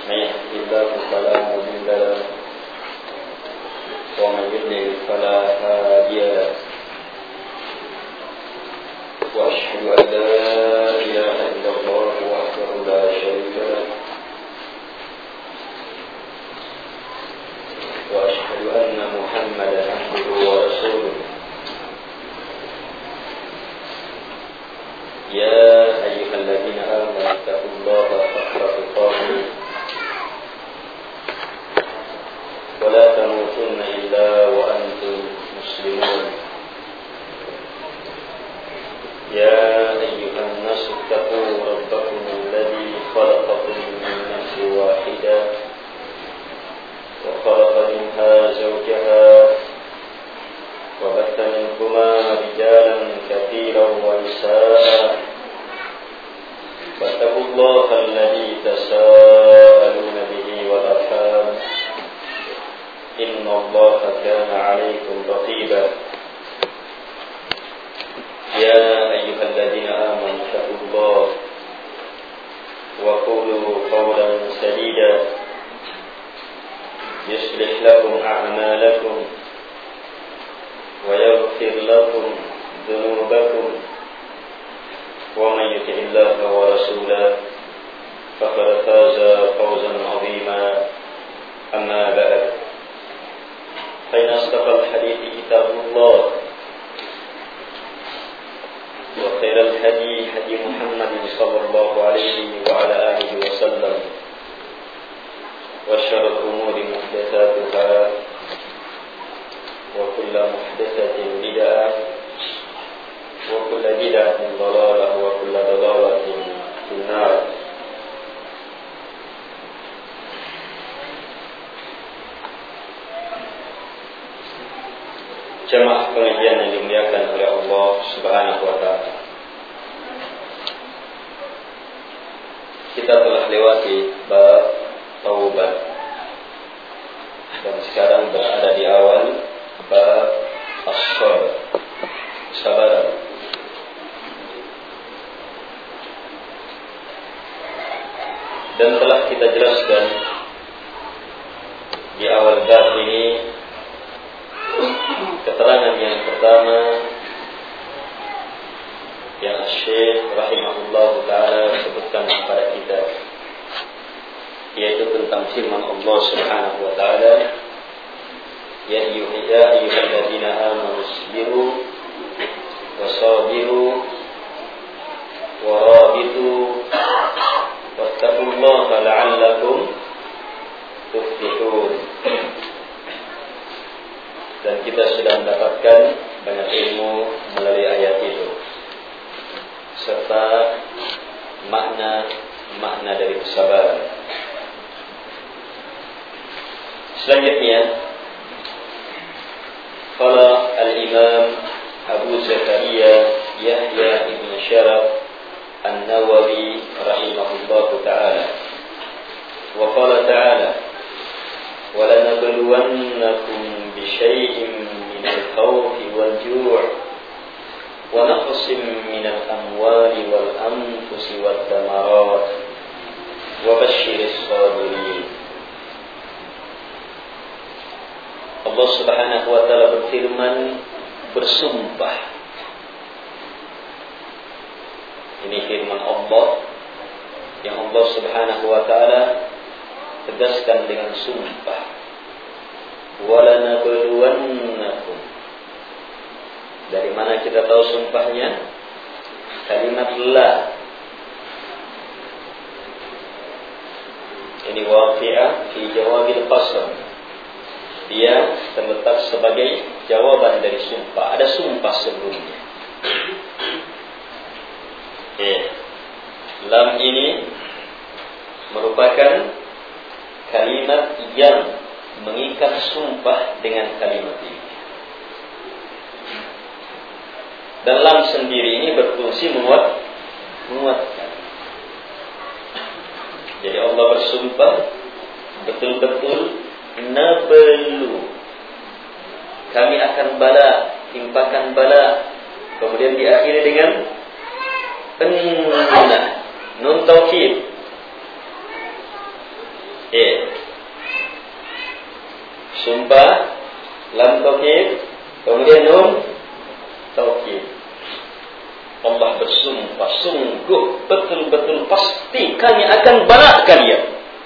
من يهده الله فلا مضل له ومن يضلل فلا هادي له وأشهد أن لا إله إلا الله وحده لا شريك له وأشهد أن محمدا عبده ورسوله يا أيها الذين آمنوا اتقوا الله حق تقاته ولا تموتن إلا وأنتم مسلمون يا أيها الناس اتقوا ربكم الذي خلقكم من نفس واحدة وخلق منها زوجها وبث منكما رجالا كثيرا ونساء واتقوا الله الذي تساءلون به والأرحام إن الله كان عليكم رقيبا يا أيها الذين آمنوا اتقوا الله وقولوا قولا سديدا يصلح لكم أعمالكم ويغفر لكم ذنوبكم ومن يطع الله ورسوله فقد فاز فوزا عظيما أما بعد فإن أصدق الحديث كتاب الله وخير الهدي هدي محمد صلى الله عليه وعلى آله وسلم وشر الأمور محدثاتها وكل محدثة بدعة وكل بدعة ضلالة وكل ضلالة في النار. Jemaah pengajian yang dimuliakan oleh Allah Subhanahu wa taala. Kita telah lewati bab taubat dan sekarang berada di awal bab as-sabr, kesabaran. Dan telah kita jelaskan di awal bab ini keterangan yang pertama yang Syekh rahimahullah taala sebutkan kepada kita, yaitu tentang firman Allah Subhanahu wa taala, ya ayyuhalladzina amanu isbiru wasabiru warabitu wattaqullaha la'allakum tuflihun. Dan kita sudah mendapatkan banyak ilmu melalui ayat itu serta makna dari kesabaran. Selanjutnya qala al-Imam Abu Zakaria Yahya ibn Syaraf An-Nawawi rahimahullahu ta'ala, wa qala ta'ala wa lanabluwannakum bisyai'in minal khawfi wal ju' wa naqsin minal amwali wal anfusi wad thamarat wa basyyiris sabirin. Allah Subhanahu wa taala berfirman, bersumpah. Ini firman Allah yang Allah Subhanahu wa taala tegaskan dengan sumpah. Walanabluwannakum. Dari mana kita tahu sumpahnya? Kalimat la. Ini waqi'ah fi jawabil qasam. Dia terletak sebagai jawaban dari sumpah. Ada sumpah sebelumnya. Lam ini merupakan kalimat yang mengikat sumpah dengan kalimat ini. Dan lam sendiri ini berfungsi menguatkan. Jadi Allah bersumpah betul-betul nablu, kami akan bala, timpakan bala. Kemudian diakhiri dengan nun taukid. Sumpah lam taukid, kemudian nun taukid. Allah bersumpah, sungguh betul-betul pasti kami akan bala kalian.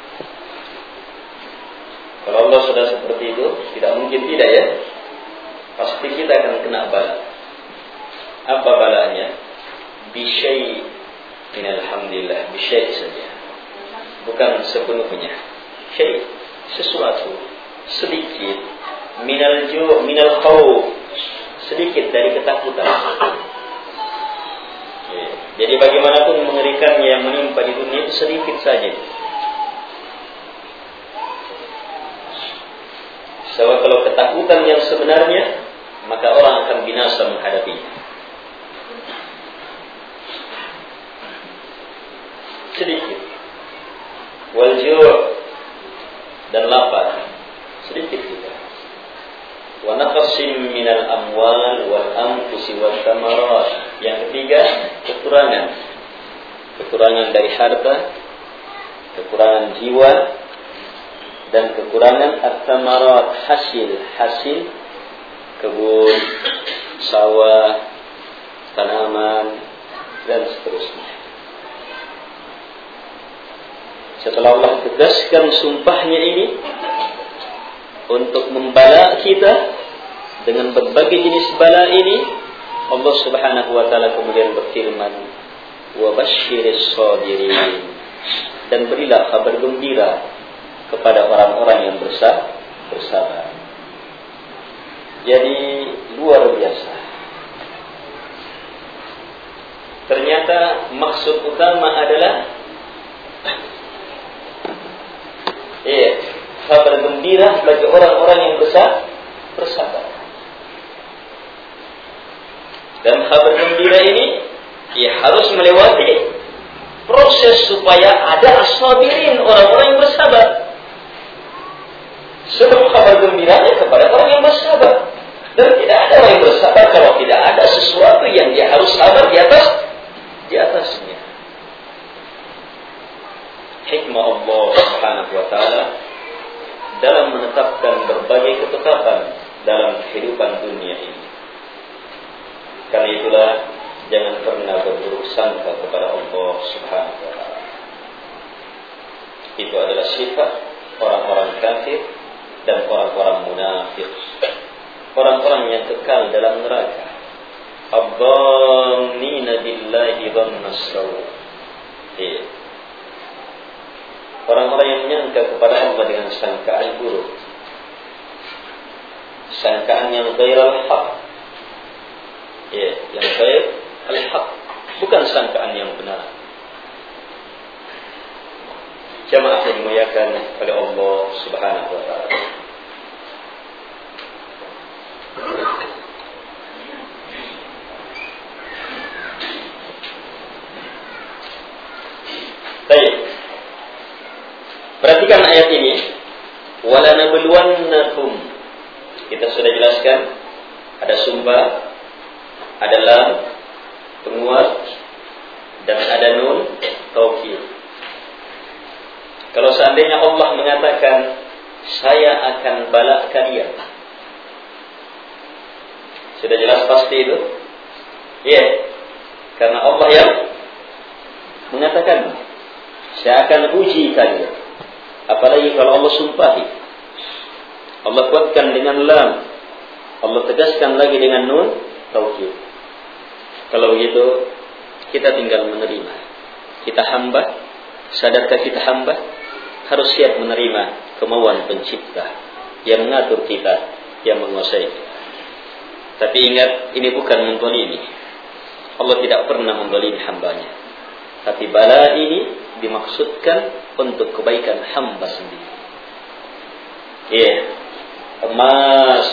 Kalau Allah sudah seperti itu, tidak mungkin tidak ya. Pasti kita akan kena bala. Apa balanya? Bisyai minalhamdulillah, bisyai saja, bukan sepenuhnya. Syai, sesuatu, sedikit. Minal ju', minal khawf, sedikit dari ketakutan. Jadi bagaimanapun mengerikannya yang menimpa di dunia itu sedikit saja. Sebab kalau ketakutan yang sebenarnya, maka orang akan binasa menghadapinya. Sedikit. Wal ju' dan lapar, sedikit juga. Wa naqsin minal amwal wal anfusi wat thamarat. Yang ketiga, kekurangan dari harta, kekurangan jiwa, dan kekurangan at-thamarat, hasil kebun, sawah, tanaman, dan seterusnya. Setelah Allah tegaskan sumpahnya ini untuk membala kita dengan berbagai jenis bala ini, Allah Subhanahu wa taala kemudian berfirman, "Wa basyiris shabirin." Dan berilah kabar gembira kepada orang-orang yang bersabar. Jadi luar biasa. Ternyata maksud utama adalah kabar gembira bagi orang-orang yang bersabar. Dan kabar gembira ini harus melewati proses supaya ada as-sabirin, orang-orang yang bersabar. Sebab kabar gembiranya kepada orang yang bersabar. Dan tidak ada orang yang bersabar kalau tidak ada sesuatu yang dia harus sabar di atasnya. Hikmah Allah Subhanahu wa taala dalam menetapkan berbagai ketetapan dalam kehidupan dunia ini. Karena itulah jangan pernah berburuk sangka kepada Allah Subhanahu wa taala. Itu adalah sifat orang-orang kafir dan orang-orang munafik. Orang-orang yang kekal dalam neraka. Adh-dhannina billahi dhannas saw'. Orang-orang yang menyangka kepada Allah dengan sangkaan buruk, sangkaan yang ghairal haq, yang ghair al-haq, bukan sangkaan yang benar. Jamaah yang dimuliakan oleh Allah Subhanahu wa taala. Baik. Perhatikan ayat ini. Wala nabluwannakum. Kita sudah jelaskan, ada sumpah, ada lam penguat, dan ada nun taukid. Kalau seandainya Allah mengatakan saya akan bala kalian, sudah jelas pasti itu? Karena Allah yang mengatakan saya akan uji kalian. Apalagi kalau Allah sumpahi, Allah kuatkan dengan lam, Allah tegaskan lagi dengan nun taukid. Kalau begitu kita tinggal menerima. Kita hamba, sadarkah kita hamba? Harus siap menerima kemauan pencipta yang mengatur kita, yang menguasai kita. Tapi ingat, ini bukan menzalimi. Allah tidak pernah menzalimi hambanya. Tapi bala ini dimaksudkan untuk kebaikan hamba sendiri. Emas.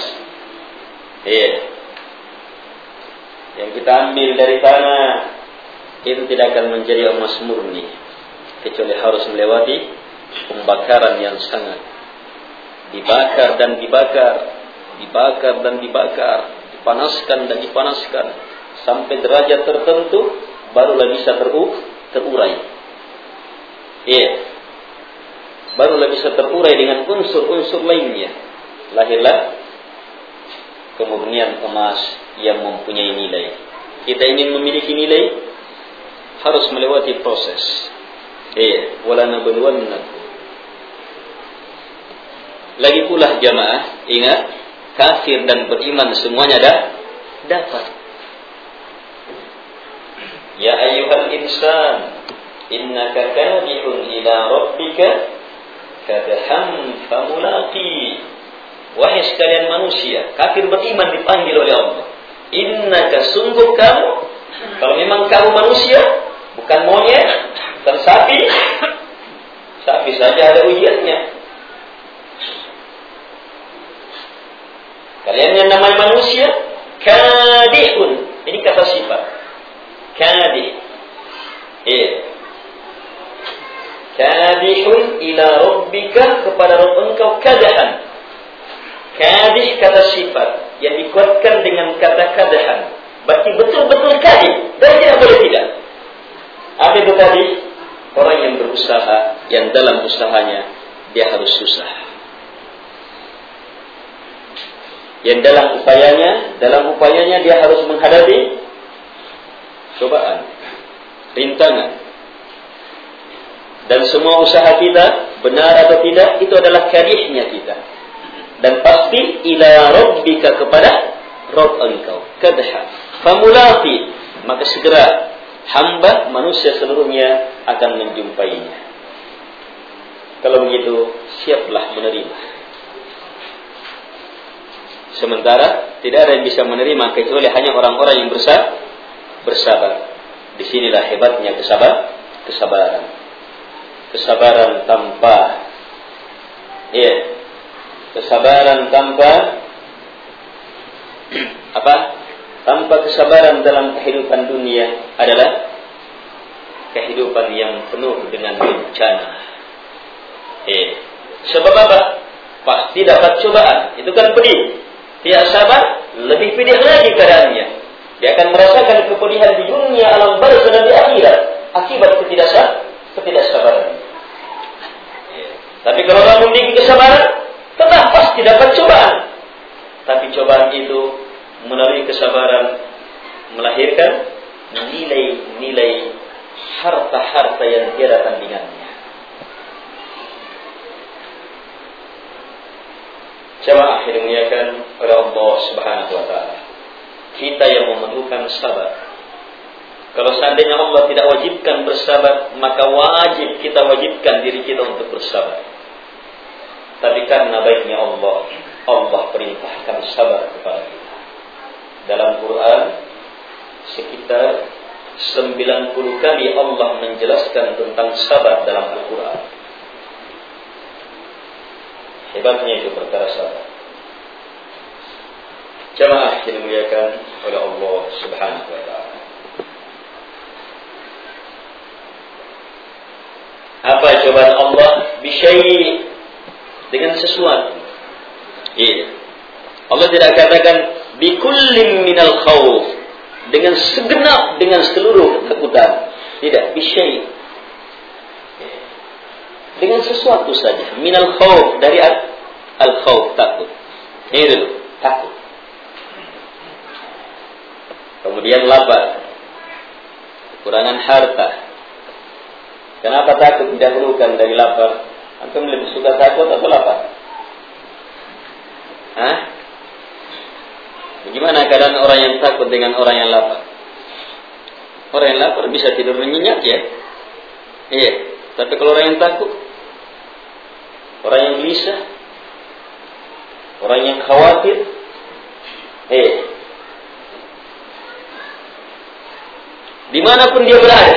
Yang kita ambil dari tanah itu tidak akan menjadi emas murni, kecuali harus melewati pembakaran yang sangat. Dibakar dan dibakar, dibakar dan dibakar, dipanaskan dan dipanaskan sampai derajat tertentu, barulah bisa terurai. barulah bisa terurai dengan unsur-unsur lainnya. Lahirlah kemurnian emas yang mempunyai nilai. Kita ingin memiliki nilai, harus melewati proses. Wala nabluwannakum. Lagi pula jamaah, ingat, kafir dan beriman semuanya dapat. Ya ayyuhal insan, innaka kadihun ila rabbika kadhan famulaqi. Wahai sekalian manusia, kafir beriman dipanggil oleh Allah. Innaka, sungguh kamu, kalau memang kamu manusia, bukan monyet dan sapi. Sapi saja ada ujiannya. Kalian yang namanya manusia, kadihun. Ini kata sifat. Kadih. Kadihun ila rabbika, kepada Rabb engkau kadahan. Kadih kata sifat yang dikuatkan dengan kata kadahan. Berarti betul-betul kadih dan tidak boleh tidak. Apa itu kadih? Orang yang berusaha, yang dalam usahanya dia harus susah. Yang dalam upayanya dia harus menghadapi cobaan, rintangan. Dan semua usaha kita, benar atau tidak, itu adalah kadihnya kita. Dan pasti ila rabbika, kepada Rabb engkau, kadha famulaqi, maka segera hamba manusia seluruhnya akan menjumpainya. Kalau begitu, siaplah menerima. Sementara tidak ada yang bisa menerima kecuali hanya orang-orang yang bersabar. Disinilah hebatnya kesabaran. Kesabaran tanpa kesabaran tanpa tanpa kesabaran dalam kehidupan dunia adalah kehidupan yang penuh dengan bencana. Sebab apa? Pasti dapat cobaan. Itu kan pedih. Tidak sabar, lebih pedih lagi keadaannya. Dia akan merasakan kepedihan di dunia, alam barzah dan di akhirat akibat ketidaksabaran. Tapi kalau orang memiliki kesabaran, tetap pasti dapat cobaan. Tapi cobaan itu melalui kesabaran melahirkan nilai-nilai harta-harta yang tiada tandingannya. Jamaah yang dimuliakan oleh Allah Subhanahu wa taala. Kita yang memerlukan sabar. Kalau seandainya Allah tidak wajibkan bersabar, maka wajib kita wajibkan diri kita untuk bersabar. Tapi karena baiknya Allah perintahkan sabar kepada kita. Dalam Quran sekitar 90 kali Allah menjelaskan tentang sabar dalam Al-Quran. Hebatnya itu perkara sabar. Jamaah yang dimuliakan oleh Allah Subhanahu wa taala. Apa cobaan Allah? Bisyai, dengan sesuatu. Allah tidak katakan bikullin minal khawf, dengan segenap, dengan seluruh ketakutan. Tidak, bisyai, dengan sesuatu saja. Minal khawf, dari al-khawf, takut. Ini dulu, takut. Kemudian lapar, kekurangan harta. Kenapa takut didahulukan dari lapar? Antum lebih suka takut atau lapar? Bagaimana keadaan orang yang takut dengan orang yang lapar? Orang yang lapar bisa tidur nyenyak ya. Tapi kalau orang yang takut, orang yang gelisah, orang yang khawatir, dimanapun dia berada,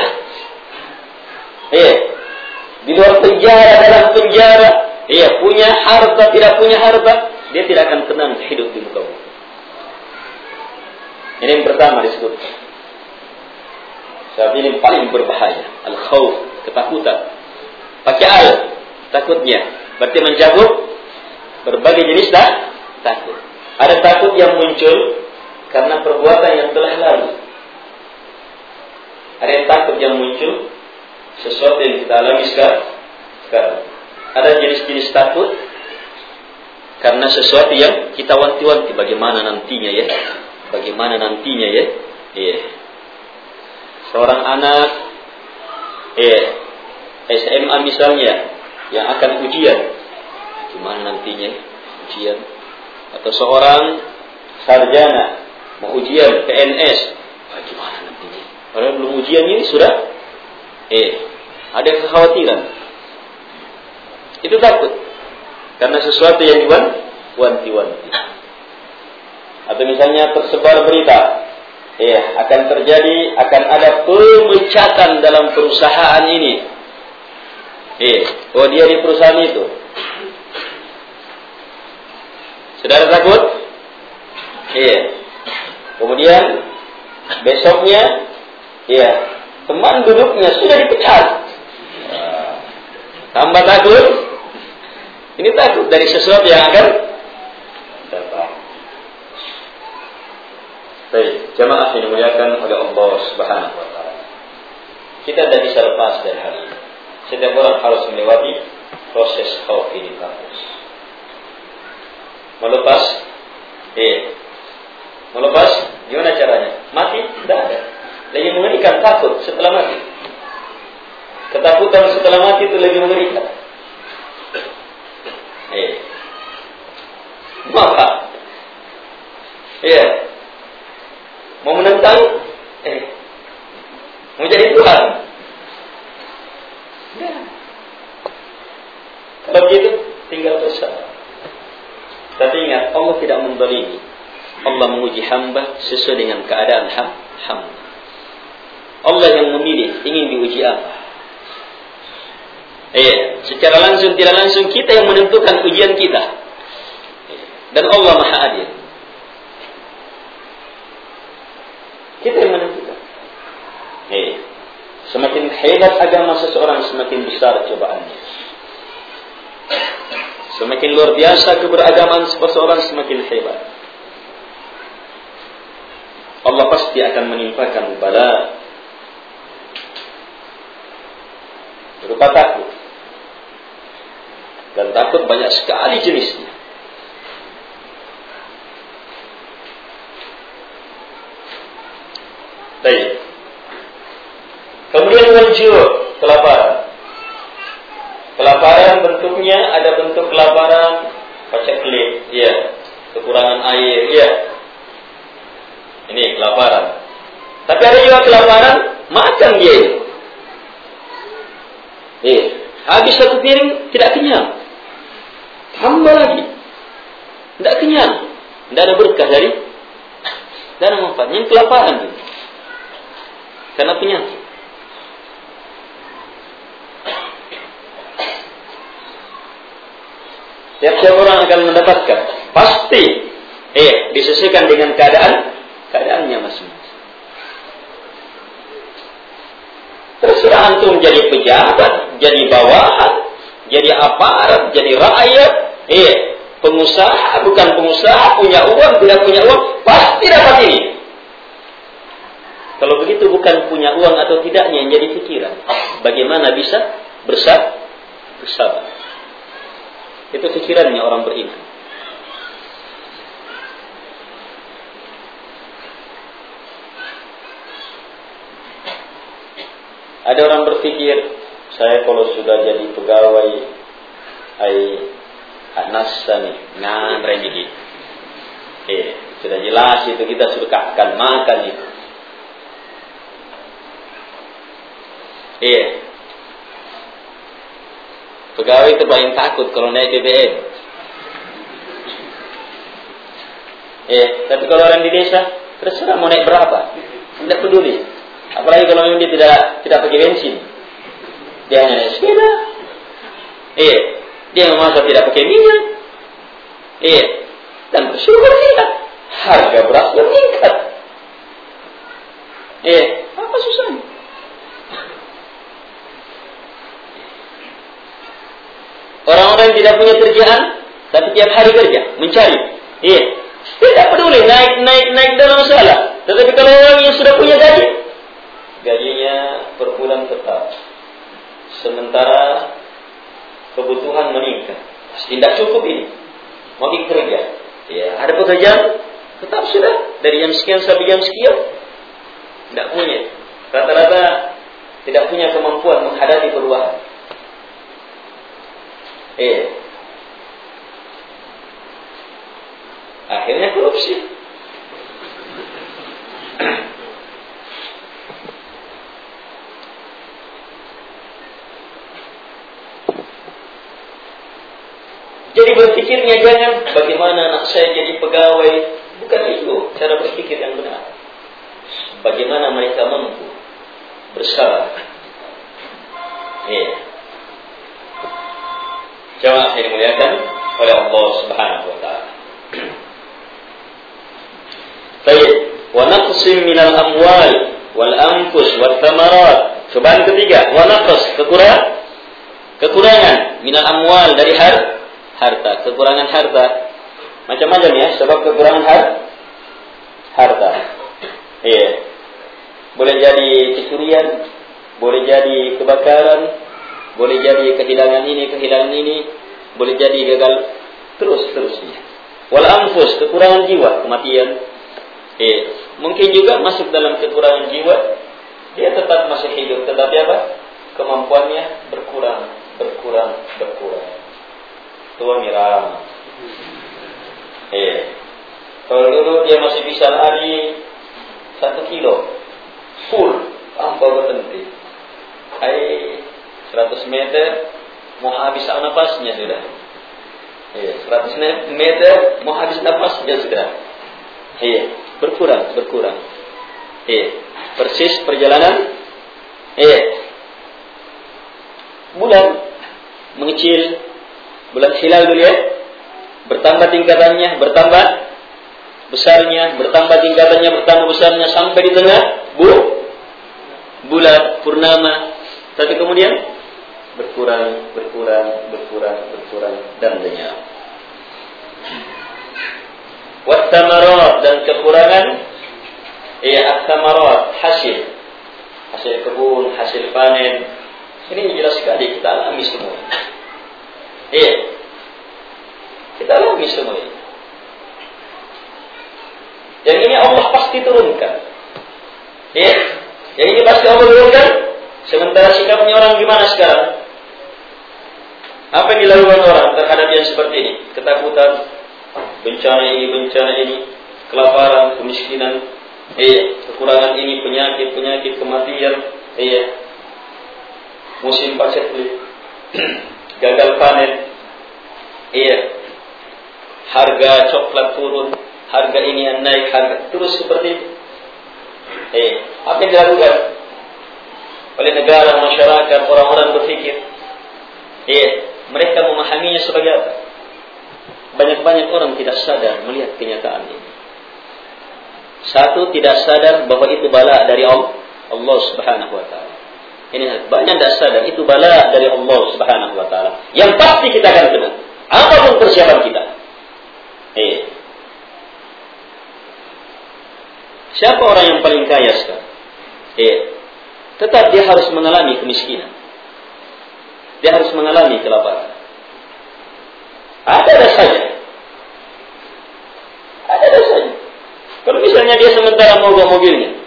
di luar penjara, dalam penjara, punya harta, tidak punya harta, dia tidak akan tenang hidup di muka bumi. Ini yang pertama disebut. Sebab ini paling berbahaya. Al-khawf, ketakutan. Pakai al, takutnya. Berarti mencakup berbagai jenis takut. Ada takut yang muncul karena perbuatan yang telah lalu. Ada yang takut yang muncul sesuatu yang kita alami sekarang. ada jenis-jenis takut karena sesuatu yang kita wanti-wanti bagaimana nantinya ya. Bagaimana nantinya ya. Iya. Seorang anak SMA misalnya yang akan ujian, gimana nantinya ujian? Atau seorang sarjana mau ujian PNS, gimana nantinya? Padahal belum ujian ini sudah ada kekhawatiran. Itu takut karena sesuatu yang wanti-wanti. Atau misalnya tersebar berita, akan ada pemecatan dalam perusahaan ini. Dia di perusahaan itu. Saudara takut? Kemudian besoknya, teman duduknya sudah dipecat. Tambah takut. Ini takut dari sesuatu yang akan datang. Baik, jamaah yang dimuliakan oleh Allah Subhanahu wa taala. Kita tidak bisa lepas dari hal ini. Setiap orang harus melewati proses khauf ini terus. Melepas gimana caranya? Mati? Tidak ada. Lebih mengerikan takut setelah mati. Ketakutan setelah mati itu lebih mengerikan. Maka mau menentang mau jadi Tuhan. Kalau begitu tinggal bersabar. Tapi ingat, Allah tidak menzalimi. Allah menguji hamba sesuai dengan keadaan hamba. Allah yang memilih ingin diuji apa. Secara langsung tidak langsung kita yang menentukan ujian kita. Dan Allah Maha Adil. Kita yang menentukan. Semakin hebat agama seseorang, semakin besar cobaannya. Semakin luar biasa keberagaman seseorang, semakin hebat. Allah pasti akan menimpakan bala berupa takut. Dan takut banyak sekali jenisnya. Baik. Kemudian wajur, kelaparan. Kelaparan bentuknya ada bentuk kelaparan paceklik, kekurangan air, ini kelaparan. Tapi ada juga kelaparan makan dia. Habis satu piring tidak kenyang. Tambah lagi. Tidak kenyang. Tidak ada berkah dari dan manfaatnya kelaparan. Karena penyakit. Tiap-tiap orang akan mendapatkan. Pasti. Disesuaikan dengan keadaannya masing-masing. Terserah antum jadi pejabat, jadi bawahan, jadi aparat, jadi rakyat, pengusaha, bukan pengusaha, punya uang, tidak punya uang, pasti dapat ini. Kalau begitu bukan punya uang atau tidaknya yang jadi pikiran. Bagaimana bisa bersabar. Itu pikirannya orang beriman. Ada orang berpikir, saya kalau sudah jadi pegawai, nasa nih, rezeki. Sudah jelas itu kita sudah akan makan itu. Pegawai itu paling takut kalau naik BBM. Tapi kalau orang di desa, terserah mau naik berapa, tidak peduli. Apalagi kalau memang dia tidak pakai bensin, dia hanya naik sepeda. Dia memasak tidak pakai minyak. Dan bersyukur lihat harga beras meningkat. Apa susahnya? Orang-orang yang tidak punya kerjaan, tapi tiap hari kerja, mencari. Tidak peduli naik dalam masalah. Tetapi kalau orang yang sudah punya gaji, gajinya per bulan tetap. Sementara kebutuhan meningkat. Pasti tidak cukup ini. Mau kerja. Ya, ada pekerjaan tetap sudah dari jam sekian sampai jam sekian. Tidak punya. Rata-rata tidak punya kemampuan menghadapi perubahan. Akhirnya korupsi. Jadi berpikirnya jangan bagaimana anak saya jadi pegawai. Bukan itu cara berpikir yang benar. Bagaimana mereka mampu bersabar. Jamaah yang dimuliakan oleh Allah Subhanahu wa taala. Baik, wa naqsim minal amwal wal anfus wat thamarat. Cobaan ketiga, wa naqs kekurangan minal amwal dari harta, kekurangan harta. Macam-macam ya, sebab kekurangan harta. Boleh jadi kecurian, boleh jadi kebakaran, boleh jadi kehilangan ini, boleh jadi gagal terusnya. Wal anfus, kekurangan jiwa, kematian. Mungkin juga masuk dalam kekurangan jiwa, dia tetap masih hidup, tetapi apa? Kemampuannya berkurang. Tua miram. Kalau dulu dia masih bisa lari 1 kilo full tanpa berhenti. 100 meter mau habis nafasnya sudah. 100 meter mau habis nafasnya sudah. Berkurang. Persis perjalanan. Bulan mengecil. Bulan hilal dulu ya. Bertambah tingkatannya, bertambah besarnya, bertambah tingkatannya, bertambah besarnya sampai di tengah bulan purnama. Tapi kemudian berkurang dan lenyap. Wat thamarat, dan kekurangan at-thamarat, hasil kebun, hasil panen. Ini jelas sekali kita alami semua. Kita alami semua ini. Yang ini Allah pasti turunkan. Yang ini pasti Allah turunkan. Sementara sikapnya orang gimana sekarang? Apa yang dilakukan orang terhadap yang seperti ini? Ketakutan, bencana ini, kelaparan, kemiskinan, kekurangan ini, penyakit, kematian, musim paceklik, gagal panen, harga coklat turun, harga ini yang naik, harga terus seperti itu. Apa yang dilakukan oleh negara, masyarakat, orang-orang berpikir? Mereka memahaminya sebagai apa? Banyak-banyak orang tidak sadar melihat kenyataan ini. Satu, tidak sadar bahwa itu bala dari Allah Subhanahu wa taala. Ini banyak tidak sadar itu bala dari Allah Subhanahu wa taala. Yang pasti kita akan kena. Apapun persiapan kita. Siapa orang yang paling kaya sekarang? Tetap dia harus mengalami kemiskinan. Dia harus mengalami kelaparan. Ada saja. Kalau misalnya dia sementara mogok mobilnya,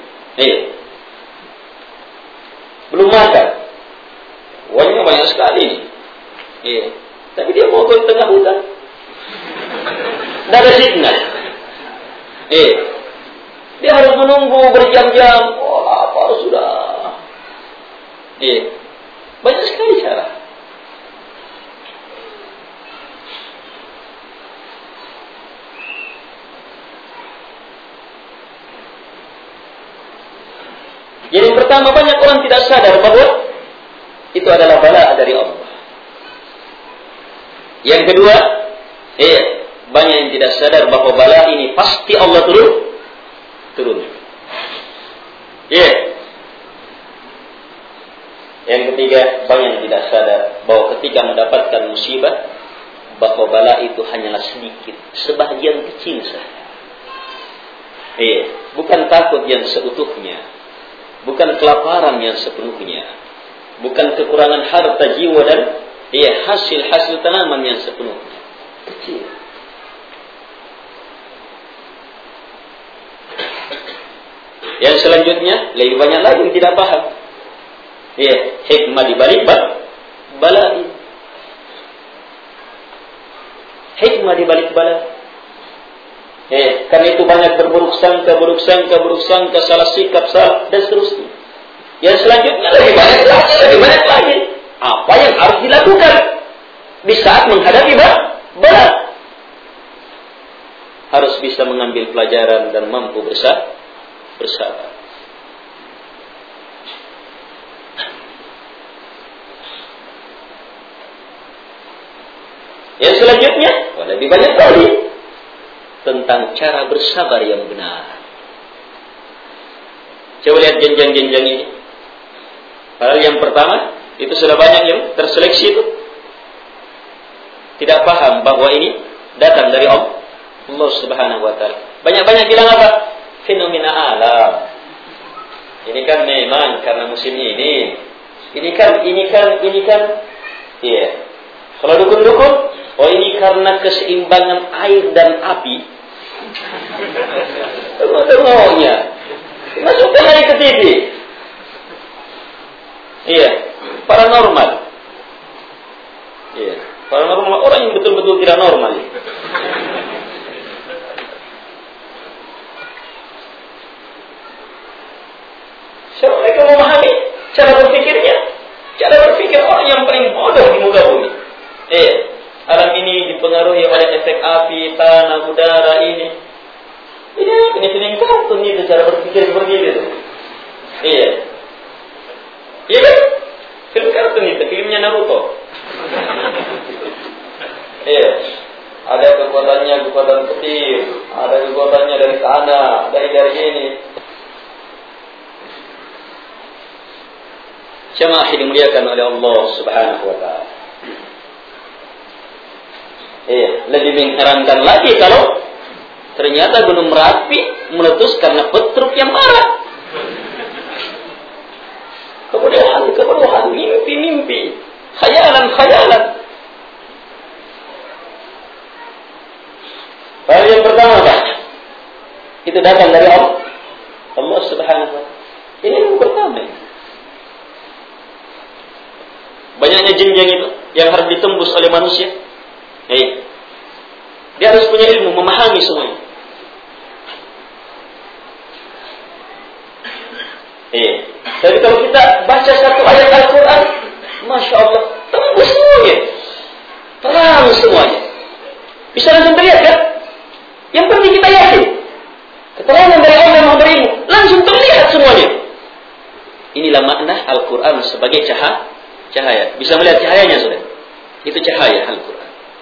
belum makan, uangnya banyak sekali. Tapi dia mogok di tengah hutan, tidak ada signal. Dia harus menunggu berjam-jam. Lapar sudah. Banyak sekali cara. Jadi yang pertama, banyak orang tidak sadar bahwa itu adalah bala dari Allah. Yang kedua, banyak yang tidak sadar bahwa bala ini pasti Allah turun. Yang ketiga, banyak yang tidak sadar bahwa ketika mendapatkan musibah, bahwa bala itu hanyalah sedikit, sebahagian kecil saja. Bukan takut yang seutuhnya, bukan kelaparan yang sepenuhnya, bukan kekurangan harta jiwa Iya, hasil tanaman yang sepenuhnya kecil. Yang selanjutnya lebih banyak lagi yang tidak paham. Iya, hikmah di balik bala ini. Hikmah di balik bala. Karena itu banyak berburuk sangka, salah sikap, salah dan seterusnya. Yang selanjutnya lebih banyak lagi. Apa yang harus dilakukan di saat menghadapi bala? Harus bisa mengambil pelajaran dan mampu bersabar. Yang selanjutnya lebih banyak lagi tentang cara bersabar yang benar. Coba lihat jenjang-jenjang ini. Padahal yang pertama itu sudah banyak yang terseleksi itu tidak paham bahwa ini datang dari Allah Subhanahu wa taala. Banyak-banyak bilang apa? Fenomena alam. Ini kan memang karena musim ini. Ini kan. Iya. Kalau dukun-dukun, ini karena keseimbangan air dan api. Tengok-tengoknya. Masukkan air ke TV. Iya. Paranormal. Iya. Paranormal orang yang betul-betul tidak normal. Siapa mereka memahami cara berpikirnya? Cara berpikir orang yang paling bodoh di muka bumi. Alam ini dipengaruhi oleh efek api, tanah, udara ini. Ini film kartun itu cara berpikir seperti itu. Iya kan? Film kartun itu, filmnya Naruto. Ada kekuatan petir, ada kekuatannya dari tanah, dari ini. Jemaah yang dimuliakan oleh Allah Subhanahu wa taala. Lebih mengherankan lagi kalau ternyata Gunung Merapi meletus karena petruk yang marah. Kebodohan, mimpi, khayalan. Hal yang pertama itu datang dari Allah Subhanahu wa taala. Ini yang pertama. Banyaknya jenjang itu yang harus ditembus oleh manusia. Dia harus punya ilmu, memahami semuanya. Tapi kalau kita baca satu ayat Al-Quran, Masya Allah, tembus semuanya, terang semuanya, bisa langsung terlihat kan? Yang penting kita yakin keterangan dari Allah yang berilmu, langsung terlihat semuanya. Inilah makna Al-Quran sebagai cahaya. Bisa melihat cahayanya sudah. Itu cahaya Al-Quran.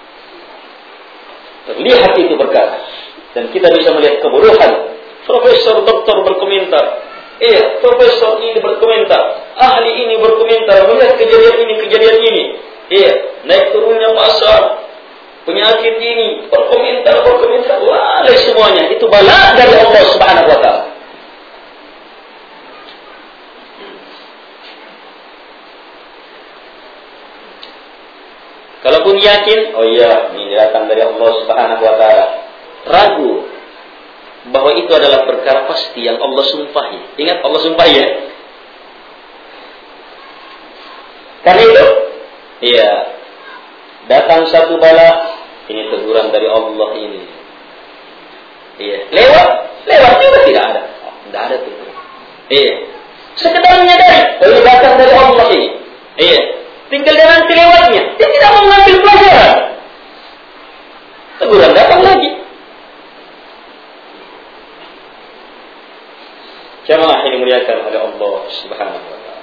Terlihat itu berkata. Dan kita bisa melihat kebodohan. Profesor, doktor berkomentar. Profesor ini berkomentar. Ahli ini berkomentar. Melihat kejadian ini. Naik turunnya masa. Penyakit ini. Berkomentar. Lalai semuanya. Itu bala dari Allah Subhanahu wa ta'ala. Kalaupun yakin, ini datang dari Allah Subhanahu wa taala. Ragu bahwa itu adalah perkara pasti yang Allah sumpahi. Ingat Allah sumpahi ya. Karena itu, datang satu bala, ini teguran dari Allah ini. Lewat juga tidak ada. Tidak ada teguran. Sekedar menyadari, ini datang dari Allah ini. Tinggal dia nanti lewatnya. Dia tidak mau mengambil pelajaran. Teguran datang lagi. Jamaah yang dimuliakan oleh Allah Subhanahu wa taala.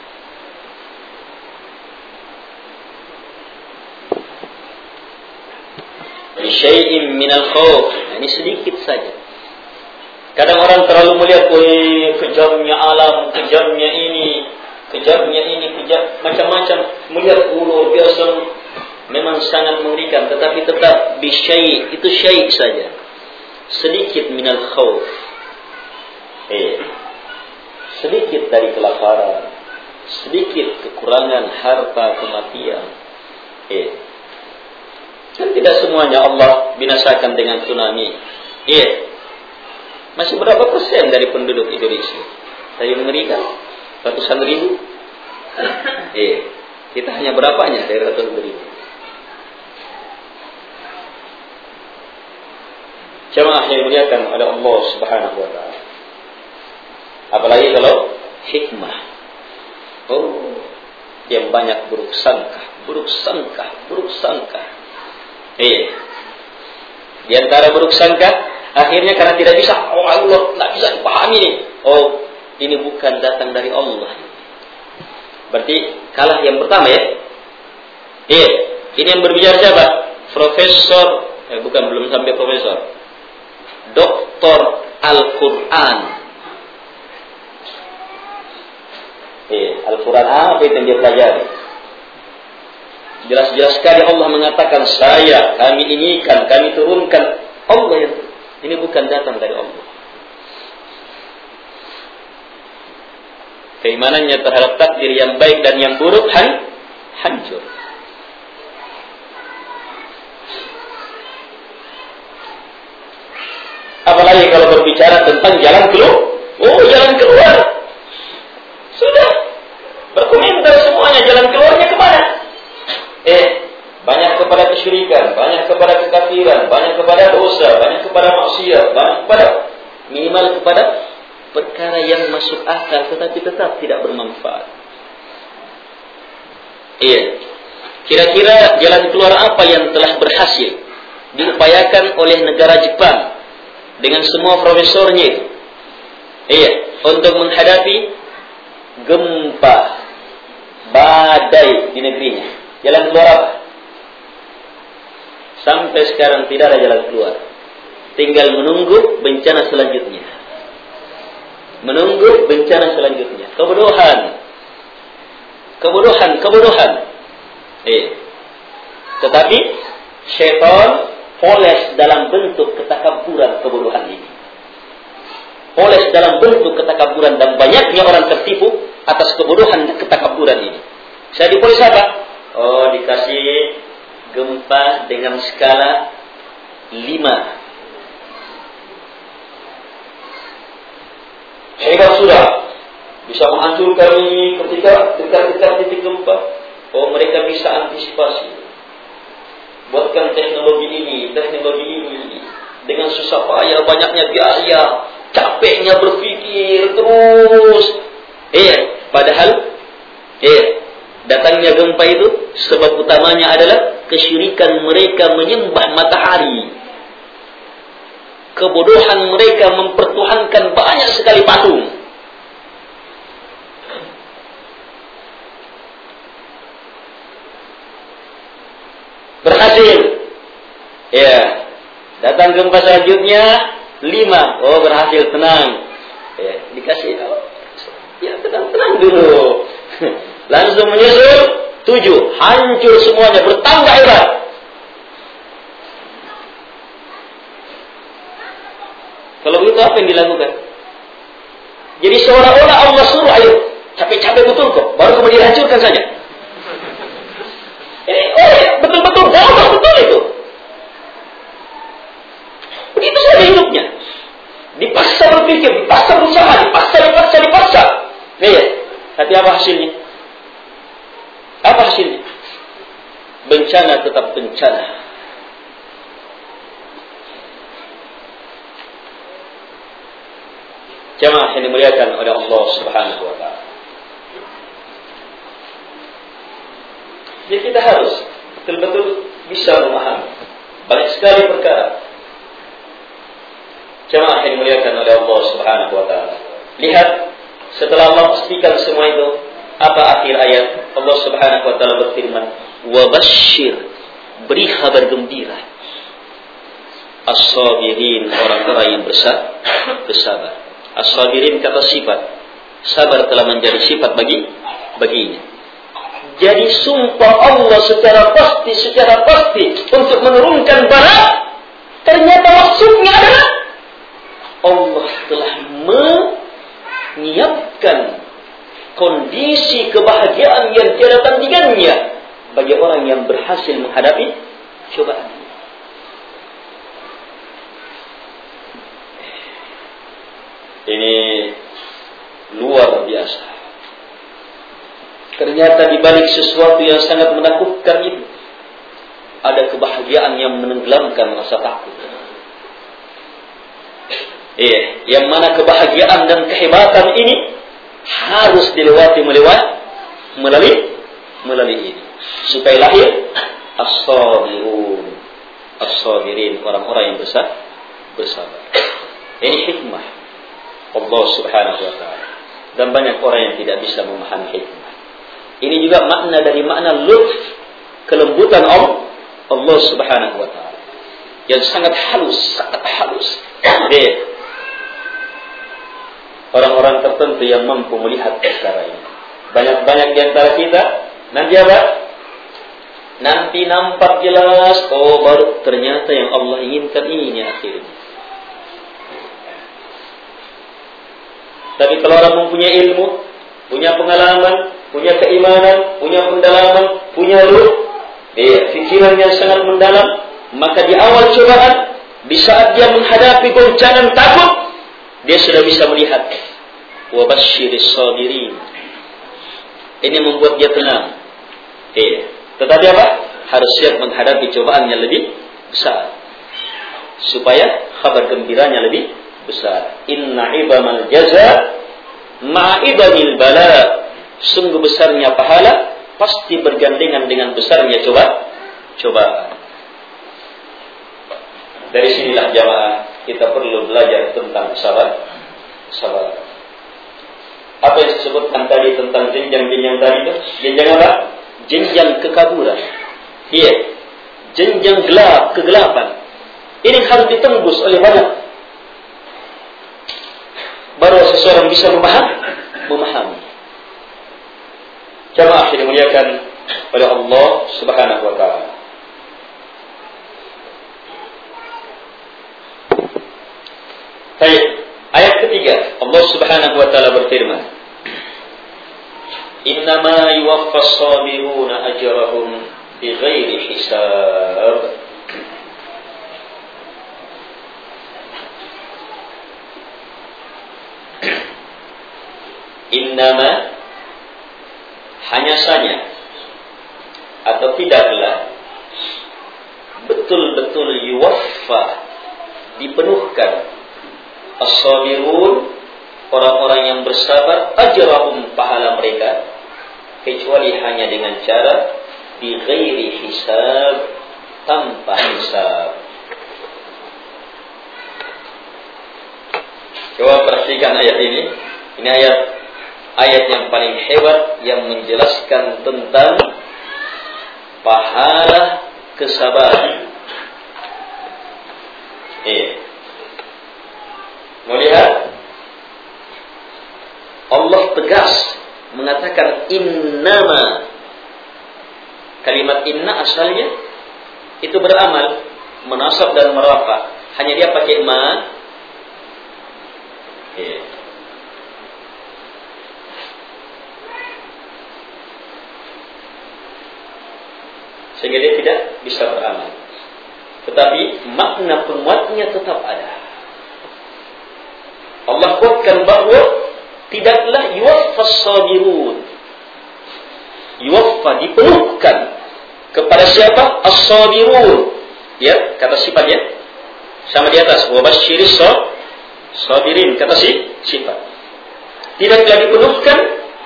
Syai'in minal khauf. Ini sedikit saja. Kadang orang terlalu melihat, kejarnya alam, kejarnya ini, macam-macam, melihat luar biasa, memang sangat mengerikan, tetapi tetap bisyai, itu syai saja, sedikit minal khauf, sedikit dari kelaparan, sedikit kekurangan harta, kematian, Kan tidak semuanya Allah binasakan dengan tsunami. Masih berapa persen dari penduduk Indonesia? Saya mengerikan, ratusan ribu. Kita hanya berapanya dari ratusan ribu? Jemaah yang dimuliakan oleh Allah Subhanahu wa taala. Apalagi kalau hikmah. Yang banyak buruk sangka. Di antara buruk sangka, akhirnya karena tidak bisa, Allah tidak bisa dipahami nih. Ini bukan datang dari Allah. Berarti kalah yang pertama ya. Ini yang berbicara siapa? Profesor, belum sampai profesor. Doktor Al-Quran. Al-Quran apa itu yang dia pelajari? Jelas-jelas sekali Allah mengatakan, kami inikan, kami turunkan. Allah yang ini bukan datang dari Allah. Keimanannya terhadap takdir yang baik dan yang buruk hancur. Apalagi kalau berbicara tentang jalan keluar. Jalan keluar. Sudah. Berkomentar semuanya, jalan keluarnya kemana? Banyak kepada kesyirikan, banyak kepada kekafiran, banyak kepada dosa, banyak kepada maksiat, banyak kepada minimal kepada perkara yang masuk akal tetapi tetap tidak bermanfaat. Kira-kira jalan keluar apa yang telah berhasil diupayakan oleh negara Jepang dengan semua profesornya untuk menghadapi gempa badai di negerinya? Jalan keluar apa? Sampai sekarang tidak ada jalan keluar. Tinggal menunggu bencana selanjutnya. Kebodohan. Tetapi syaitan poles dalam bentuk ketakaburan kebodohan ini. Poles dalam bentuk ketakaburan, dan banyaknya orang tertipu atas kebodohan dan ketakaburan ini. Saya dipoles apa? Dikasih gempa dengan skala 5. Hebat sudah, bisa menghancurkan ini ketika dekat-dekat titik gempa. Mereka bisa antisipasi. Buatkan teknologi ini dengan susah payah, banyaknya biaya, capeknya berpikir terus. Padahal datangnya gempa itu sebab utamanya adalah kesyirikan mereka menyembah matahari. Kebodohan mereka mempertuhankan banyak sekali patung. Berhasil. Datang gempa selanjutnya 5. Berhasil, tenang. Dikasih tenang dulu. Langsung menyusul 7. Hancur semuanya, bertambah hebat. Kalau begitu apa yang dilakukan? Jadi seolah-olah Allah suruh, ayo, capek-capek betul kok, baru kemudian dihancurkan saja. Betul-betul bodoh, betul itu. Begitu saja hidupnya. Dipaksa berpikir, dipaksa berusaha, dipaksa. Tapi apa hasilnya? Bencana tetap bencana. Jemaah yang dimuliakan oleh Allah Subhanahu wa taala. Jadi kita harus betul-betul bisa memahami banyak sekali perkara. Jemaah yang dimuliakan oleh Allah Subhanahu wa taala. Lihat, setelah Allah pastikan semua itu, apa akhir ayat? Allah Subhanahu wa taala berfirman, "Wa basyir", beri kabar gembira, as-sabirin, orang-orang yang bersabar. As-sabirin kata sifat, sabar telah menjadi sifat baginya. Jadi sumpah Allah secara pasti untuk menurunkan bala, ternyata maksudnya adalah Allah telah menyiapkan kondisi kebahagiaan yang tiada tandingannya bagi orang yang berhasil menghadapi cobaan. Ini luar biasa. Ternyata di balik sesuatu yang sangat menakutkan itu ada kebahagiaan yang menenggelamkan rasa takut. Yang mana kebahagiaan dan kehebatan ini harus dilewati melalui ini, supaya lahir as-sabirun, as-sabirin, orang-orang yang bersabar. Ini hikmah Allah Subhanahu wa taala. Dan banyak orang yang tidak bisa memahami hikmah. Ini juga makna dari makna lutf, kelembutan Allah Subhanahu wa taala. Yang sangat halus. Orang-orang tertentu yang mampu melihat perkara ini. Banyak-banyak di antara kita nanti apa? Nanti nampak jelas, baru ternyata yang Allah inginkan ini akhirnya. Tapi kalau orang mempunyai ilmu, punya pengalaman, punya keimanan, punya pendalaman, punya pikiran yang sangat mendalam, maka di awal cobaan, di saat dia menghadapi goncangan takut, dia sudah bisa melihat wa basyiris sabirin. Ini membuat dia tenang. Tetapi apa? Harus siap menghadapi cobaan yang lebih besar, supaya kabar gembiranya lebih besar. Inna ibamal jaza ma'ibamil bala. Sungguh besarnya pahala pasti bergandengan dengan besarnya cobaan. Dari sinilah jamaah kita perlu belajar tentang sabar. Apa yang disebutkan tadi tentang jenjang-jenjang tadi itu? Jenjang apa? Jenjang kekaburan. Jenjang kegelapan. Ini harus ditembus oleh banyak. Baru seseorang bisa memahami. Jamaah yang dimuliakan oleh Allah Subhanahu wa taala. Baik, ayat ketiga Allah Subhanahu wa taala berfirman, "Innama yuwaffas sabiruna ajrahum bighairi hisab." Innama, hanya saja atau tidaklah, betul-betul yuwaffa, dipenuhkan, as-sabirun, orang-orang yang bersabar, ajrahum, pahala mereka, kecuali hanya dengan cara bi ghairi hisab, tanpa hisab. Coba perhatikan ayat ini. Ini ayat yang paling hebat yang menjelaskan tentang pahala kesabaran. Melihat Allah tegas mengatakan innama. Kalimat inna asalnya itu beramal, menasab dan merafa. Hanya dia pakai ma. Sehingga dia tidak bisa beramal. Tetapi makna penguatnya tetap ada. Allah kuatkan bahawa tidaklah yuwaffas sabirun. Yuwaffa, dipenuhkan kepada siapa? As-sabirun. Ya, kata sifatnya sama di atas. Wa basyiris sabirin, kata sifat. Tidaklah dipenuhkan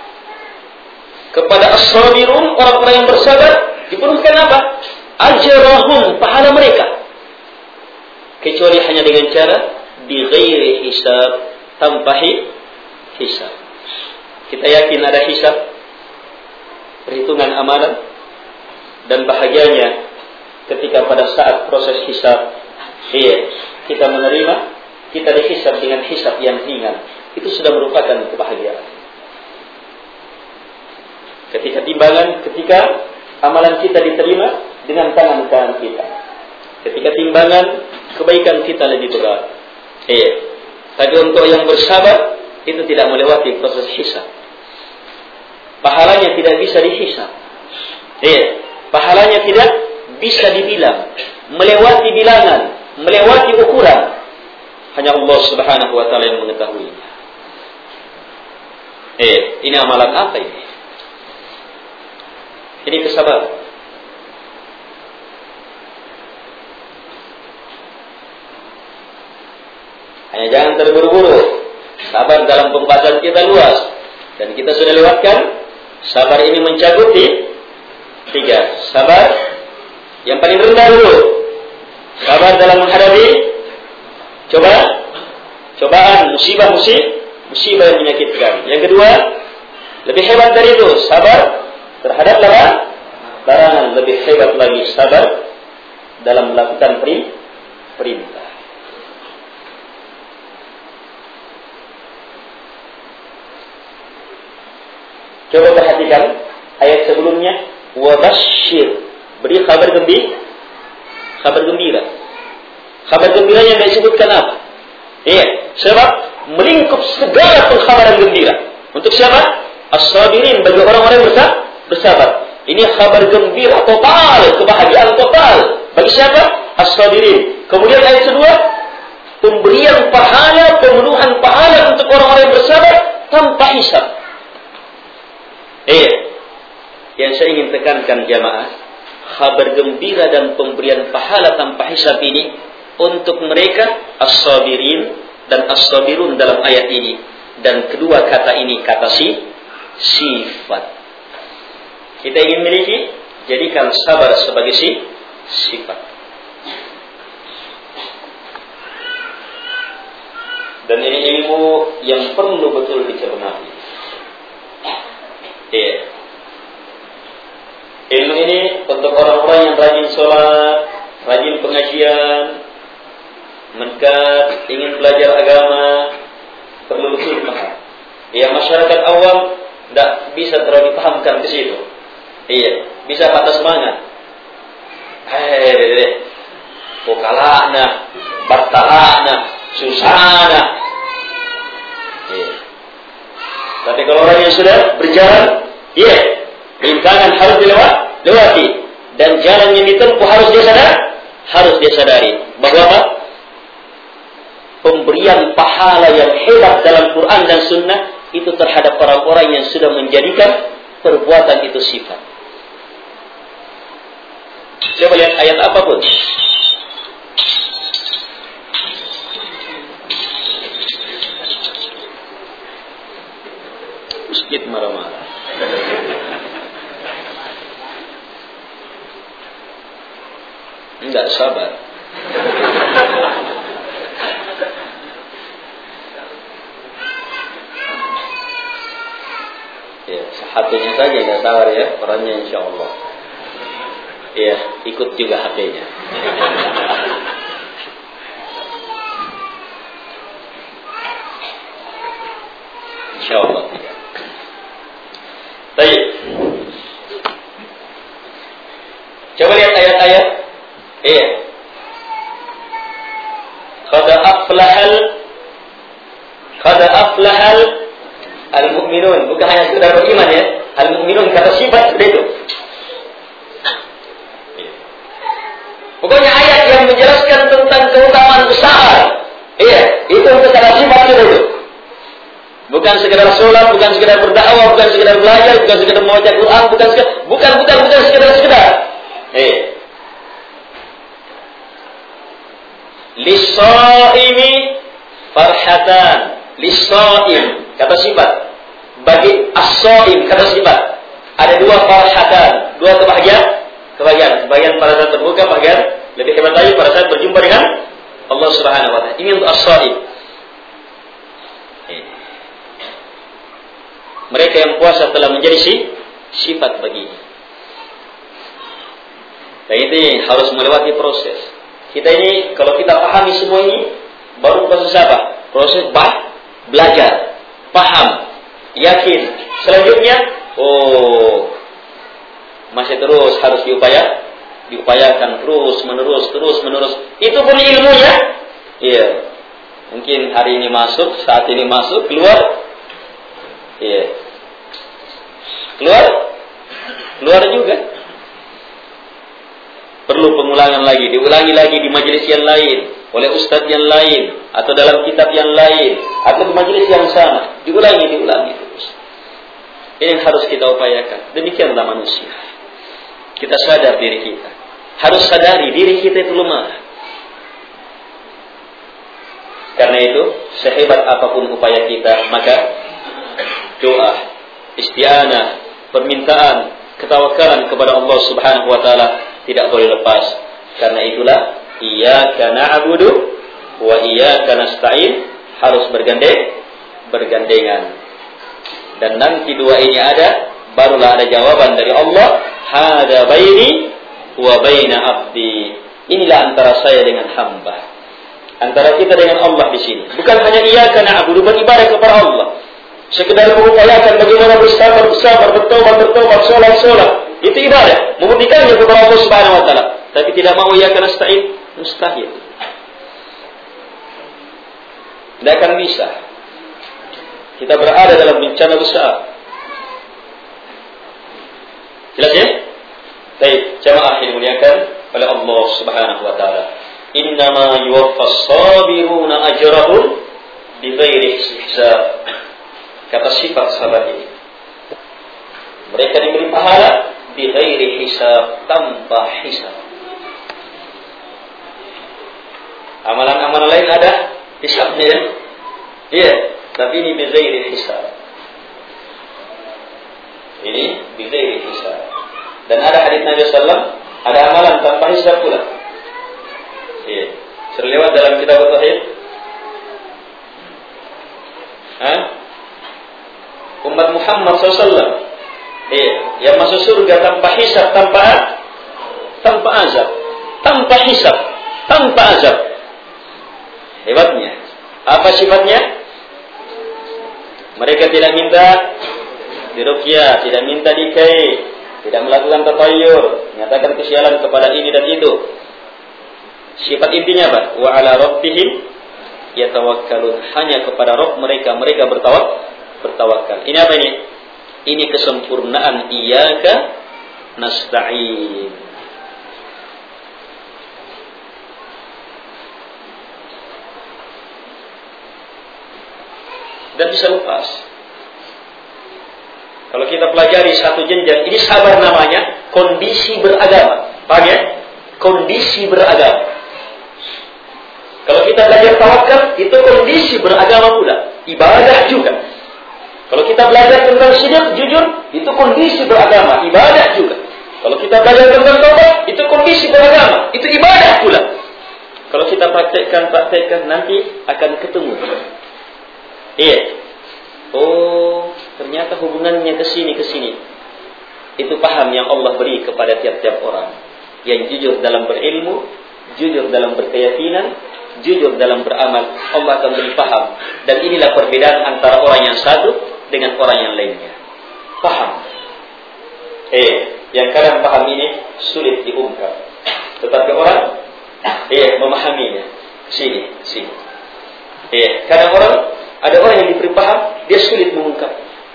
kepada as-sabirun, orang-orang yang bersabar. Dipenuhkan apa? Ajrahum, pahala mereka, kecuali hanya dengan cara bi ghairi hisab, tanpa hisab. Kita yakin ada hisab, perhitungan amalan, dan bahagianya ketika pada saat proses hisab, kita menerima, kita dihisab dengan hisab yang ringan. Itu sudah merupakan kebahagiaan. Ketika amalan kita diterima dengan tangan kanan kita, ketika timbangan kebaikan kita lebih berat. Tapi untuk yang bersabar itu tidak melewati proses hisab. Pahalanya tidak bisa dihisab. Pahalanya tidak bisa dibilang, melewati bilangan, melewati ukuran. Hanya Allah Subhanahu wa taala yang mengetahui. Ini amalan apa ini? Ini kesabaran. Hanya jangan terburu-buru. Sabar dalam pembahasan kita luas. Dan kita sudah lewatkan. Sabar ini mencakup di 3. Sabar yang paling rendah dulu. Sabar dalam menghadapi cobaan, musibah yang menyakitkan. Yang kedua, lebih hebat dari itu, sabar terhadap larangan. Lebih hebat lagi sabar dalam melakukan perintah. Coba perhatikan ayat sebelumnya, wabashir, beri kabar gembira. Kabar gembira yang disebutkan apa? Sebab melingkup segala pengkhabaran gembira. Untuk siapa? As-sabirin, bagi orang-orang yang bersabar. Ini kabar gembira total, kebahagiaan total. Bagi siapa? As-sabirin. Kemudian ayat kedua, pemberian pahala, pemenuhan pahala untuk orang-orang yang bersabar tanpa hisab. Yang saya ingin tekankan jamaah, kabar gembira dan pemberian pahala tanpa hisab ini untuk mereka as-sabirin dan as-sabirun dalam ayat ini. Dan kedua kata ini kata sifat. Kita ingin miliki, jadikan sabar sebagai sifat. Dan ini ilmu yang perlu betul dicermati. Ilmu ini untuk orang-orang yang rajin sholat, rajin pengajian, mendekat, ingin belajar agama, perlu betul paham. Masyarakat awam tidak bisa terlalu dipahamkan ke situ. Bisa patah semangat. Pokalana, bartalana, susana. Tapi kalau orang yang sudah berjalan, rintangan harus dilewati, dan jalan yang ditempuh harus dia sadari bahwa apa? Pemberian pahala yang hebat dalam Quran dan Sunnah itu terhadap orang-orang yang sudah menjadikan perbuatan itu sifat. Coba lihat ayat apapun. Sedikit marah-marah. Enggak sabar. HP-nya saja enggak sabar ya, orangnya insyaallah. Ikut juga HP-nya. Insyaallah tidak. Baik. Coba lihat ayat-ayat. Qad aflahal al-mu'minun. Bukan hanya sekedar beriman ya. Al-mu'minun kata sifat seperti itu. Pokoknya ayat yang menjelaskan tentang keutamaan besar. Itu untuk kata sifat itu. Bukan sekedar sholat, bukan sekedar berdakwah, bukan sekedar belajar, bukan sekedar membaca Quran, bukan sekedar. Lis-shaimi farhatan. Lis-shaim kata sifat. Bagi as-shaim kata sifat. Ada dua farhatan, dua kebahagiaan. Sebagian pada saat terbuka, bagian lebih hebat lagi pada saat berjumpa dengan Allah Subhanahu wa taala. Ini untuk as-shaim. Mereka yang puasa telah menjadi sifat baginya. Dan ini harus melewati proses. Kita ini, kalau kita pahami semua ini, baru proses apa? Proses belajar, paham, yakin. Selanjutnya, masih terus harus diupayakan terus menerus. Itu pun ilmunya. Mungkin hari ini masuk, saat ini masuk, keluar. Keluar juga. perlu pengulangan lagi, diulangi lagi di majelis yang lain, oleh ustadz yang lain, atau dalam kitab yang lain, atau di majelis yang sama, diulangi terus. Ini yang harus kita upayakan. Demikianlah manusia. Kita sadar diri kita, harus sadari diri kita itu lemah. Karena itu, sehebat apapun upaya kita, maka doa, isti'anah, permintaan, ketawakalan kepada Allah Subhanahu wa taala tidak boleh lepas. Karena itulah iyyaka na'budu wa iyyaka nasta'in harus bergandengan. Dan nanti dua ini ada, barulah ada jawaban dari Allah, hada baini wa baina abdi. Inilah antara saya dengan hamba. Antara kita dengan Allah di sini. Bukan hanya iyyaka na'budu, beribadah kepada Allah. Sekedar mengupayakan bagaimana bersabar, bertobat, sholat. Itu ibadah. Membuktikannya kepada Allah Subhanahu wa taala. Tapi tidak mau iyyaka nasta'in, mustahil. Tidak akan bisa. Kita berada dalam bencana besar. Jelas ya? Baik, jamaah yang dimuliakan oleh Allah Subhanahu wa taala. Innama yuwaffas sabiruna ajrahum bighairi hisab. Kata sifat sahabat ini, mereka diberi pahala bighairi hisab, tanpa hisab. Amalan-amalan lain ada hisabnya, iya, tapi ini bighairi hisab. Ini bighairi hisab. Dan ada hadis Nabi sallallahu, ada amalan tanpa hisab pula. Iya, terlewat dalam kitab Tauhid. Umat Muhammad SAW, yang masuk surga tanpa hisab, tanpa azab, tanpa hisab, tanpa azab. Hebatnya. Apa sifatnya? Mereka tidak minta diruqyah, tidak minta dikai, tidak melakukan tatayur, menyatakan kesialan kepada ini dan itu. Sifat intinya apa? Wa ala rabbihim yatawakkalun. Hanya kepada Rabb mereka bertawakal. Ini apa ini? Ini kesempurnaan iyyaka nasta'in. Dan bisa lepas. Kalau kita pelajari satu jenjang, ini sabar namanya, kondisi beragama. Paham ya? Kondisi beragama. Kalau kita belajar tawakal, itu kondisi beragama pula. Ibadah juga. Kalau kita belajar tentang sidq, jujur, itu kondisi beragama, ibadah juga. Kalau kita belajar tentang taubat, itu kondisi beragama, itu ibadah pula. Kalau kita praktekkan, nanti akan ketemu. Iya. Oh, ternyata hubungannya ke sini. Itu paham yang Allah beri kepada tiap-tiap orang. Yang jujur dalam berilmu, jujur dalam berkeyakinan, jujur dalam beramal, Allah akan beri paham. Dan inilah perbedaan antara orang yang satu dengan orang yang lainnya. Paham. Yang kadang paham ini sulit diungkap. Tetapi orang memahaminya. Sini. Kadang ada orang yang diberi paham, dia sulit mengungkap.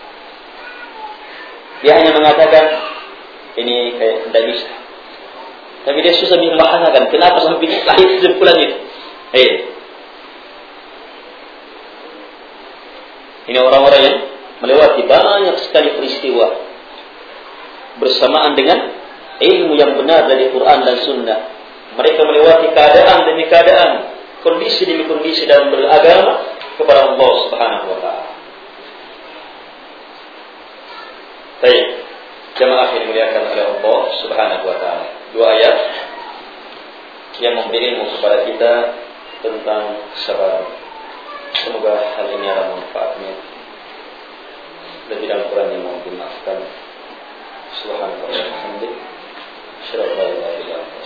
Dia hanya mengatakan ini kayak tidak bisa. Tapi dia susah membahasakan kenapa sampai lahir kesimpulan itu. Ini orang-orang yang melewati banyak sekali peristiwa bersamaan dengan ilmu yang benar dari Quran dan Sunnah. Mereka melewati keadaan demi keadaan, kondisi demi kondisi dalam beragama kepada Allah Subhanahu wa taala. Baik, jemaah yang dimuliakan oleh Allah Subhanahu wa taala. Dua ayat yang memberi ilmu kepada kita tentang sabar. Semoga hal ini ada manfaatnya. Lebih dalam Quran yang mau dimaafkan. Subhanallah walhamdulillah. Asyhadu an la ilaha illallah.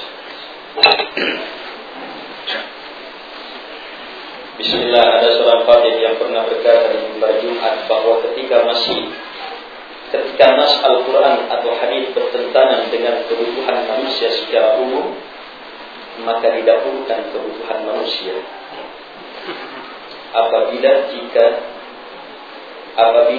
Bismillah. Ada seorang khatib yang pernah berkata di mimbar Jumat bahwa ketika nas Al-Quran atau hadis bertentangan dengan kebutuhan manusia secara umum, maka didahulukan kebutuhan manusia. Apabila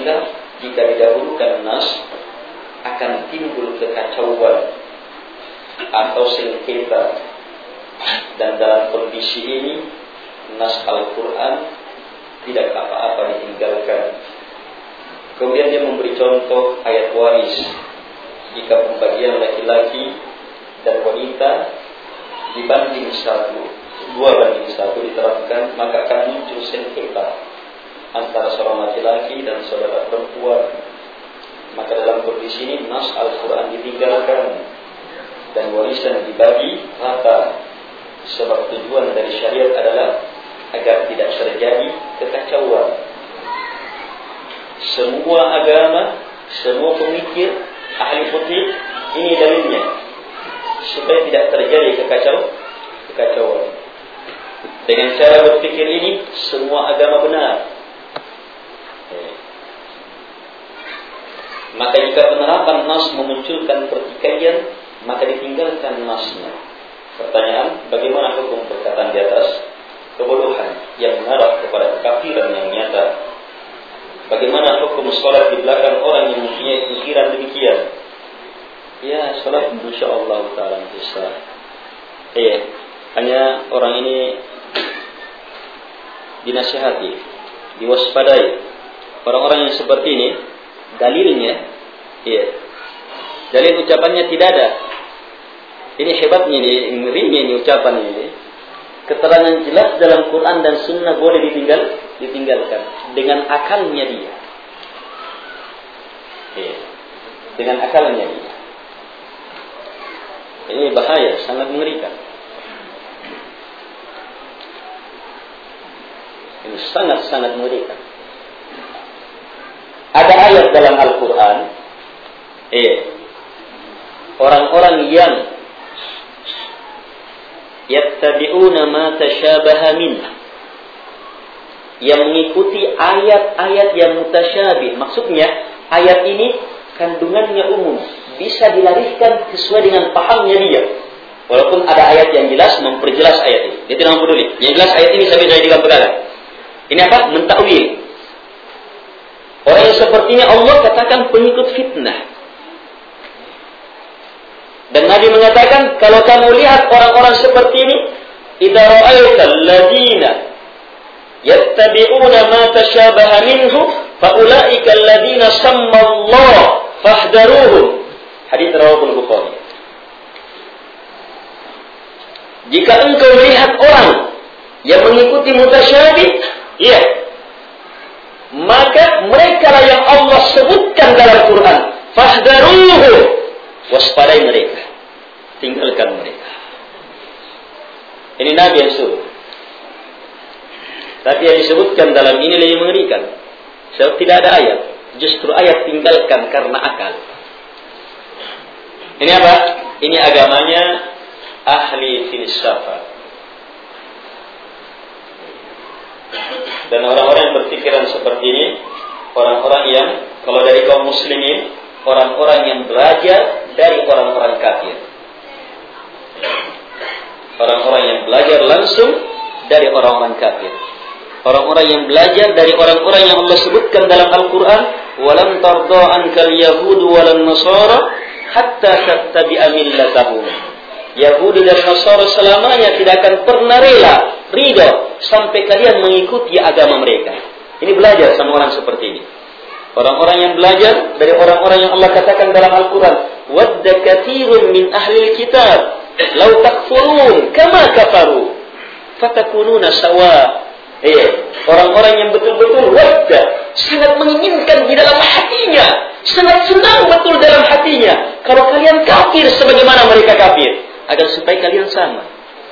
jika didahulukan nas, akan timbul kekacauan atau sengketa. Dan dalam kondisi ini nas Al-Quran tidak apa-apa ditinggalkan. Kemudian dia memberi contoh ayat waris. Jika pembagian laki-laki dan wanita dibanding 2:1 diterapkan, maka akan muncul sengketa antara seorang laki-laki dan saudara perempuan. Maka dalam kondisi ini nas Al-Quran ditinggalkan dan warisan dibagi rata. Sebab tujuan dari syariat adalah agar tidak terjadi kekacauan. Semua agama, semua pemikir, ahli fikih, ini dalilnya supaya tidak terjadi kekacauan. Dengan cara berpikir ini, semua agama benar. Maka jika penerapan nas memunculkan pertikaian, maka ditinggalkan nasnya. Pertanyaan, bagaimana hukum perkataan di atas? Kebodohan yang mengarah kepada kekafiran yang nyata. Bagaimana hukum sholat di belakang orang yang mempunyai pikiran demikian? Ya, sholat insyaAllah ta'ala bisa. Hanya orang ini dinasihati, diwaspadai. Orang-orang yang seperti ini, dalilnya, dalil ucapannya tidak ada. Ini hebatnya, ini ngerinya ini ucapan ini. Keterangan jelas dalam Quran dan Sunnah boleh ditinggalkan dengan akalnya dia. Dengan akalnya dia. Ini bahaya, sangat mengerikan. Ini sangat-sangat mengerikan. Ada ayat dalam Al-Quran, orang-orang yang yattabi'una ma tashabaha min, yang mengikuti ayat-ayat yang mutasyabih. Maksudnya ayat ini kandungannya umum, bisa dilariskan sesuai dengan pahamnya dia. Walaupun ada ayat yang jelas memperjelas ayat ini, dia tidak peduli. Yang jelas ayat ini sampai saya juga pegangan. Ini apa? Mentakwil. Orang yang sepertinya Allah katakan pengikut fitnah. Dan Nabi mengatakan, kalau kamu lihat orang-orang seperti ini, idza ra'aita alladziina yattabi'una ma tashabaha minhu fa ulaika alladziina samma Allah fahdharuhum. Hadits riwayat Bukhari. Jika engkau melihat orang yang mengikuti mutasyabih, maka mereka lah yang Allah sebutkan dalam Quran. Fahdharuhum. Waspadai mereka, tinggalkan mereka. Ini Nabi yang suruh. Tapi yang disebutkan dalam ini lebih mengerikan. Sebab tidak ada ayat. Justru ayat tinggalkan karena akal. Ini apa? Ini agamanya ahli filsafat. Dan orang-orang yang berpikiran seperti ini, orang-orang yang, kalau dari kaum muslimin, orang-orang yang belajar dari orang-orang kafir. Orang-orang yang belajar langsung dari orang-orang kafir. Orang-orang yang belajar dari orang-orang yang Allah sebutkan dalam Al-Quran, walam tarda ankal yahudu walan nasara hatta tattabi'a millatahum. Yahudi dan Nasara selamanya tidak akan pernah ridha sampai kalian mengikuti agama mereka. Ini belajar sama orang seperti ini. Orang-orang yang belajar dari orang-orang yang Allah katakan dalam Al-Quran, wadda katsirun min ahli kitab law takfurun kama kafaru fatakununa sawa. Orang-orang yang betul-betul wadda, sangat menginginkan di dalam hatinya, sangat senang betul dalam hatinya kalau kalian kafir sebagaimana mereka kafir, agar supaya kalian sama.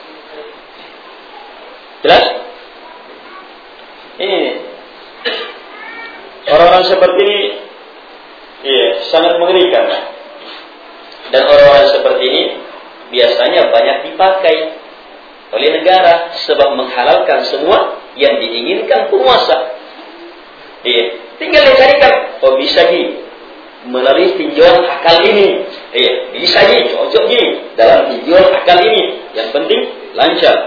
Jelas? Ini orang-orang seperti ini sangat mengerikan. Dan orang-orang seperti ini biasanya banyak dipakai oleh negara sebab menghalalkan semua yang diinginkan penguasa. Tinggal dicarikan, bisa melalui tinjauan akal ini. Bisa cocok dalam tinjauan akal ini. Yang penting lancar.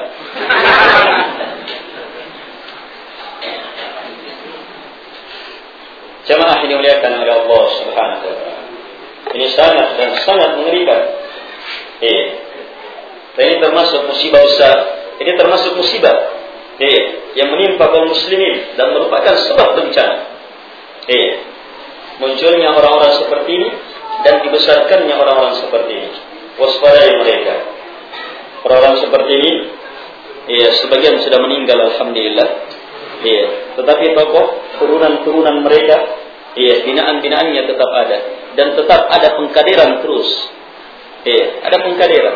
Jemaah ini dimuliakan oleh Allah Subhanahu wa taala. Ini sangat dan sangat mengerikan. Ini termasuk musibah besar. Ini termasuk musibah yang menimpa kaum muslimin dan merupakan sebab bencana. Munculnya orang-orang seperti ini dan dibesarkannya orang-orang seperti ini. Waspadai mereka. Orang-orang seperti ini, sebagian sudah meninggal, alhamdulillah. Tetapi tokoh turunan-turunan mereka, binaan-binaannya tetap ada dan tetap ada pengkaderan terus. Ada pengkaderan.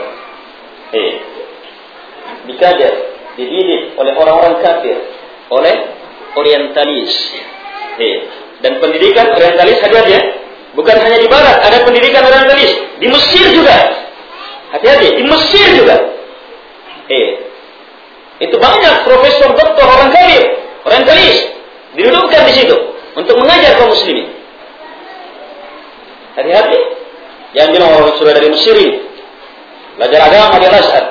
Dikader, dididik oleh orang-orang kafir, oleh orientalis. Dan pendidikan orientalis hati-hati, bukan hanya di barat, ada pendidikan orientalis. Di Mesir juga. Hati-hati, di Mesir juga. Itu banyak profesor, doktor, orang kafir, orientalis didudukkan di situ untuk mengajar kaum muslimin. Hati-hati. Yang bilang orang sudah dari Mesir ini belajar agama di Al-Azhar.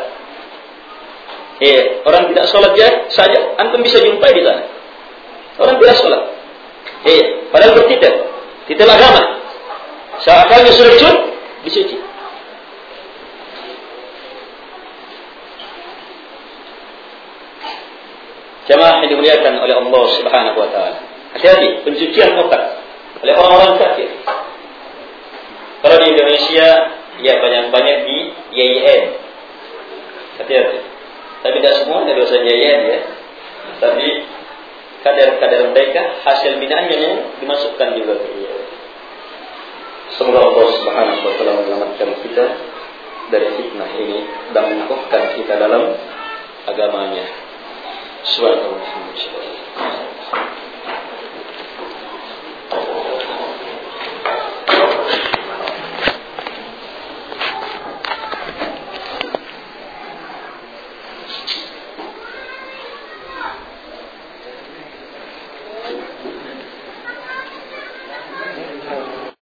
Orang tidak sholat saja, antum bisa jumpai di sana. Orang tidak sholat. Padahal bertitel, titel agama. Seakalnya sudah cut, dicuci. Jamaah yang dimuliakan oleh Allah Subhanahu wa taala. Hati-hati pencucian otak oleh orang-orang kafir. Kalau di Indonesia ya banyak-banyak di YIN. Hati-hati. Tapi tidak semua dari dosen YIN ya. Tapi kadar-kadar mereka hasil binaannya dimasukkan juga ke YIN. Semoga Allah Subhanahu wa taala menyelamatkan kita dari fitnah ini dan mengukuhkan kita dalam agamanya. Subhanallah.